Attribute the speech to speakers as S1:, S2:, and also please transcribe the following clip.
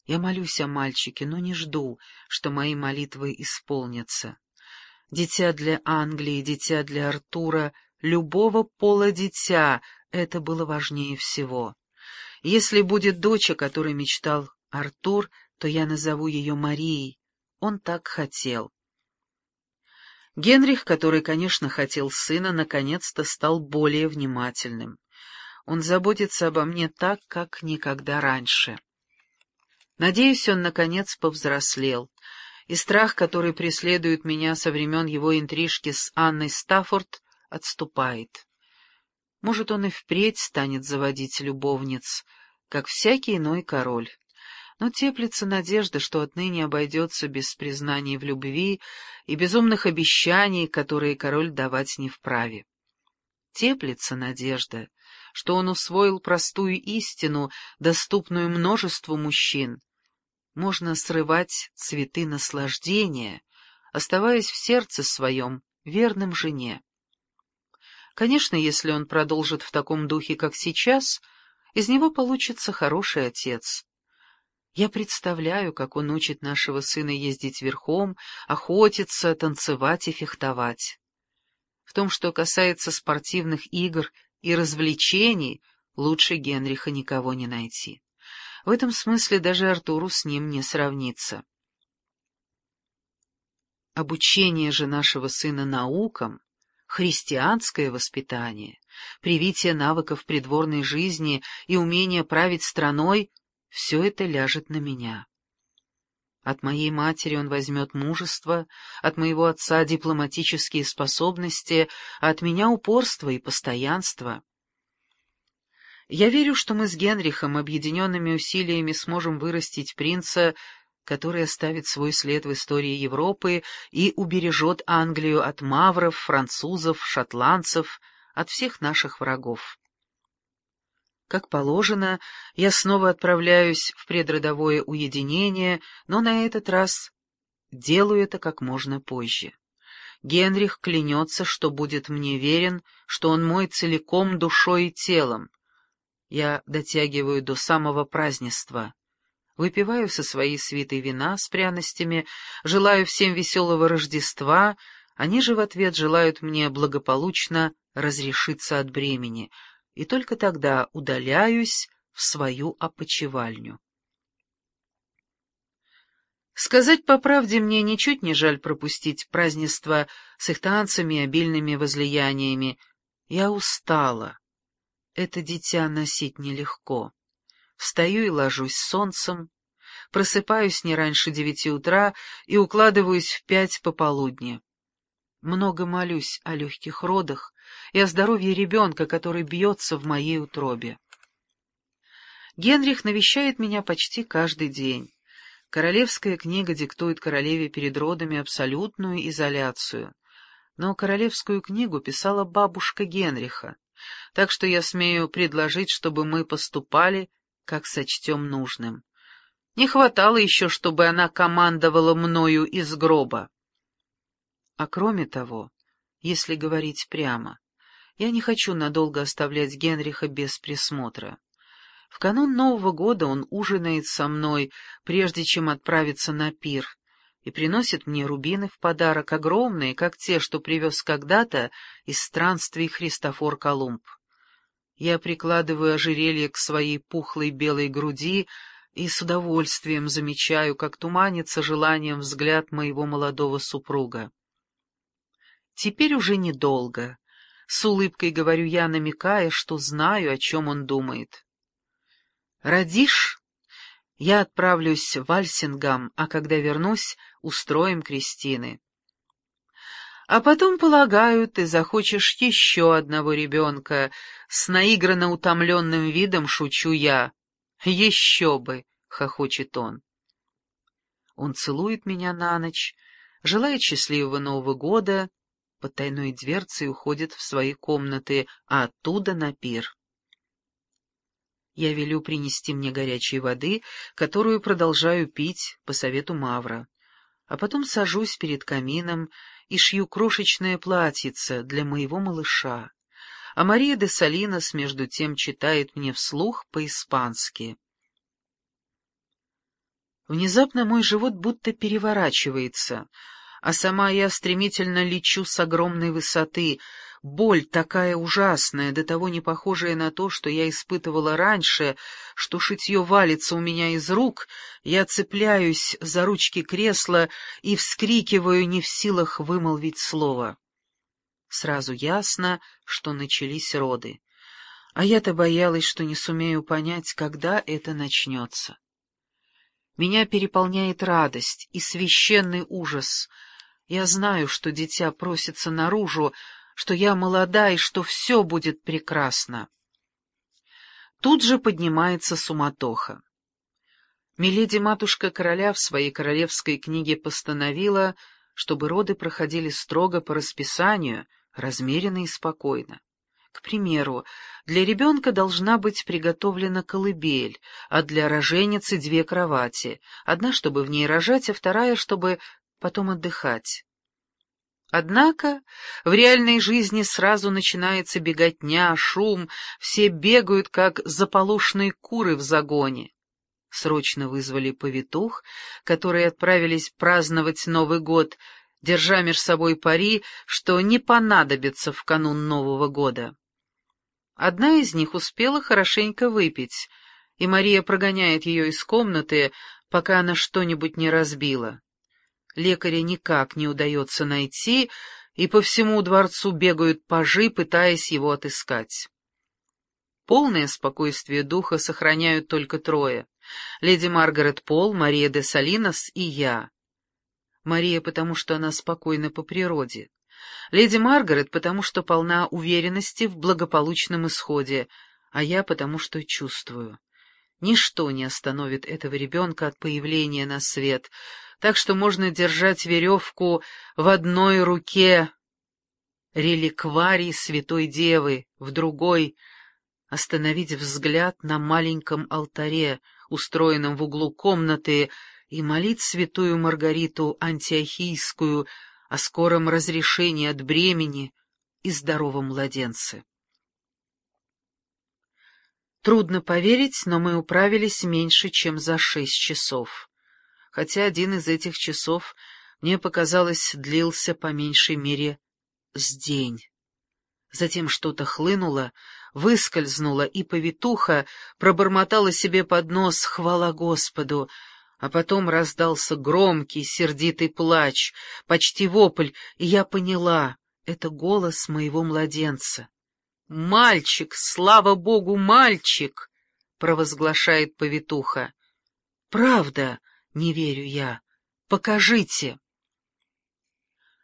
S1: Я молюсь о мальчике, но не жду, что мои молитвы исполнятся. Дитя для Англии, дитя для Артура, любого пола дитя — это было важнее всего. Если будет дочь, о которой мечтал Артур, то я назову ее Марией. Он так хотел. Генрих, который, конечно, хотел сына, наконец-то стал более внимательным. Он заботится обо мне так, как никогда раньше. Надеюсь, он, наконец, повзрослел, и страх, который преследует меня со времен его интрижки с Анной Стаффорд, отступает. Может, он и впредь станет заводить любовниц, как всякий иной король. Но теплится надежда, что отныне обойдется без признаний в любви и безумных обещаний, которые король давать не вправе. Теплится надежда, что он усвоил простую истину, доступную множеству мужчин. Можно срывать цветы наслаждения, оставаясь в сердце своем верным жене. Конечно, если он продолжит в таком духе, как сейчас, из него получится хороший отец. Я представляю, как он учит нашего сына ездить верхом, охотиться, танцевать и фехтовать. В том, что касается спортивных игр и развлечений, лучше Генриха никого не найти. В этом смысле даже Артуру с ним не сравнится. Обучение же нашего сына наукам, христианское воспитание, привитие навыков придворной жизни и умение править страной — все это ляжет на меня. От моей матери он возьмет мужество, от моего отца дипломатические способности, а от меня упорство и постоянство. Я верю, что мы с Генрихом объединенными усилиями сможем вырастить принца, который оставит свой след в истории Европы и убережет Англию от мавров, французов, шотландцев, от всех наших врагов. Как положено, я снова отправляюсь в предродовое уединение, но на этот раз делаю это как можно позже. Генрих клянется, что будет мне верен, что он мой целиком душой и телом. Я дотягиваю до самого празднества. Выпиваю со своей свитой вина с пряностями, желаю всем веселого Рождества, они же в ответ желают мне благополучно разрешиться от бремени, и только тогда удаляюсь в свою опочивальню. Сказать по правде, мне ничуть не жаль пропустить празднество с их танцами и обильными возлияниями. Я устала. Это дитя носить нелегко. Встаю и ложусь с солнцем, просыпаюсь не раньше 9 утра и укладываюсь в 5 пополудни. Много молюсь о легких родах и о здоровье ребенка, который бьется в моей утробе. Генрих навещает меня почти каждый день. Королевская книга диктует королеве перед родами абсолютную изоляцию. Но королевскую книгу писала бабушка Генриха, так что я смею предложить, чтобы мы поступали, как сочтем нужным. Не хватало еще, чтобы она командовала мною из гроба. А кроме того, если говорить прямо, я не хочу надолго оставлять Генриха без присмотра. В канун Нового года он ужинает со мной, прежде чем отправиться на пир, и приносит мне рубины в подарок, огромные, как те, что привез когда-то из странствий Христофор Колумб. Я прикладываю ожерелье к своей пухлой белой груди и с удовольствием замечаю, как туманится желанием взгляд моего молодого супруга. Теперь уже недолго. С улыбкой говорю я, намекая, что знаю, о чем он думает. Родишь, я отправлюсь в Вальсингам, а когда вернусь, устроим крестины. А потом, полагаю, ты захочешь еще одного ребенка. С наигранно утомленным видом шучу я. Еще бы, хохочет он. Он целует меня на ночь, желает счастливого Нового года, под тайной дверцей уходит в свои комнаты, а оттуда на пир. Я велю принести мне горячей воды, которую продолжаю пить по совету Мавра, а потом сажусь перед камином и шью крошечное платьице для моего малыша, а Мария де Салинос между тем читает мне вслух по-испански. Внезапно мой живот будто переворачивается, а сама я стремительно лечу с огромной высоты. Боль такая ужасная, до того не похожая на то, что я испытывала раньше, что шитье валится у меня из рук, я цепляюсь за ручки кресла и вскрикиваю, не в силах вымолвить слово. Сразу ясно, что начались роды. А я-то боялась, что не сумею понять, когда это начнется. Меня переполняет радость и священный ужас. Я знаю, что дитя просится наружу, что я молода и что все будет прекрасно. Тут же поднимается суматоха. Миледи-матушка короля в своей королевской книге постановила, чтобы роды проходили строго по расписанию, размеренно и спокойно. К примеру, для ребенка должна быть приготовлена колыбель, а для роженицы 2 кровати, одна, чтобы в ней рожать, а вторая, чтобы потом отдыхать. Однако в реальной жизни сразу начинается беготня, шум, все бегают, как заполошные куры в загоне. Срочно вызвали повитух, которые отправились праздновать Новый год, держа меж собой пари, что не понадобится в канун Нового года. Одна из них успела хорошенько выпить, и Мария прогоняет ее из комнаты, пока она что-нибудь не разбила. Лекаря никак не удается найти, и по всему дворцу бегают пажи, пытаясь его отыскать. Полное спокойствие духа сохраняют только 3: леди Маргарет Пол, Мария де Салинос и я. Мария, потому что она спокойна по природе. Леди Маргарет, потому что полна уверенности в благополучном исходе, а я, потому что чувствую. Ничто не остановит этого ребенка от появления на свет, так что можно держать веревку в одной руке реликварий Святой Девы, в другой — остановить взгляд на маленьком алтаре, устроенном в углу комнаты, и молить святую Маргариту Антиохийскую о скором разрешении от бремени и здоровом младенце. Трудно поверить, но мы управились меньше, чем за 6 часов. Хотя один из этих часов, мне показалось, длился по меньшей мере с день. Затем что-то хлынуло, выскользнуло, и повитуха пробормотала себе под нос «Хвала Господу!», а потом раздался громкий, сердитый плач, почти вопль, и я поняла — это голос моего младенца. «Мальчик! Слава Богу, мальчик!» — провозглашает повитуха. «Правда, не верю я. Покажите!»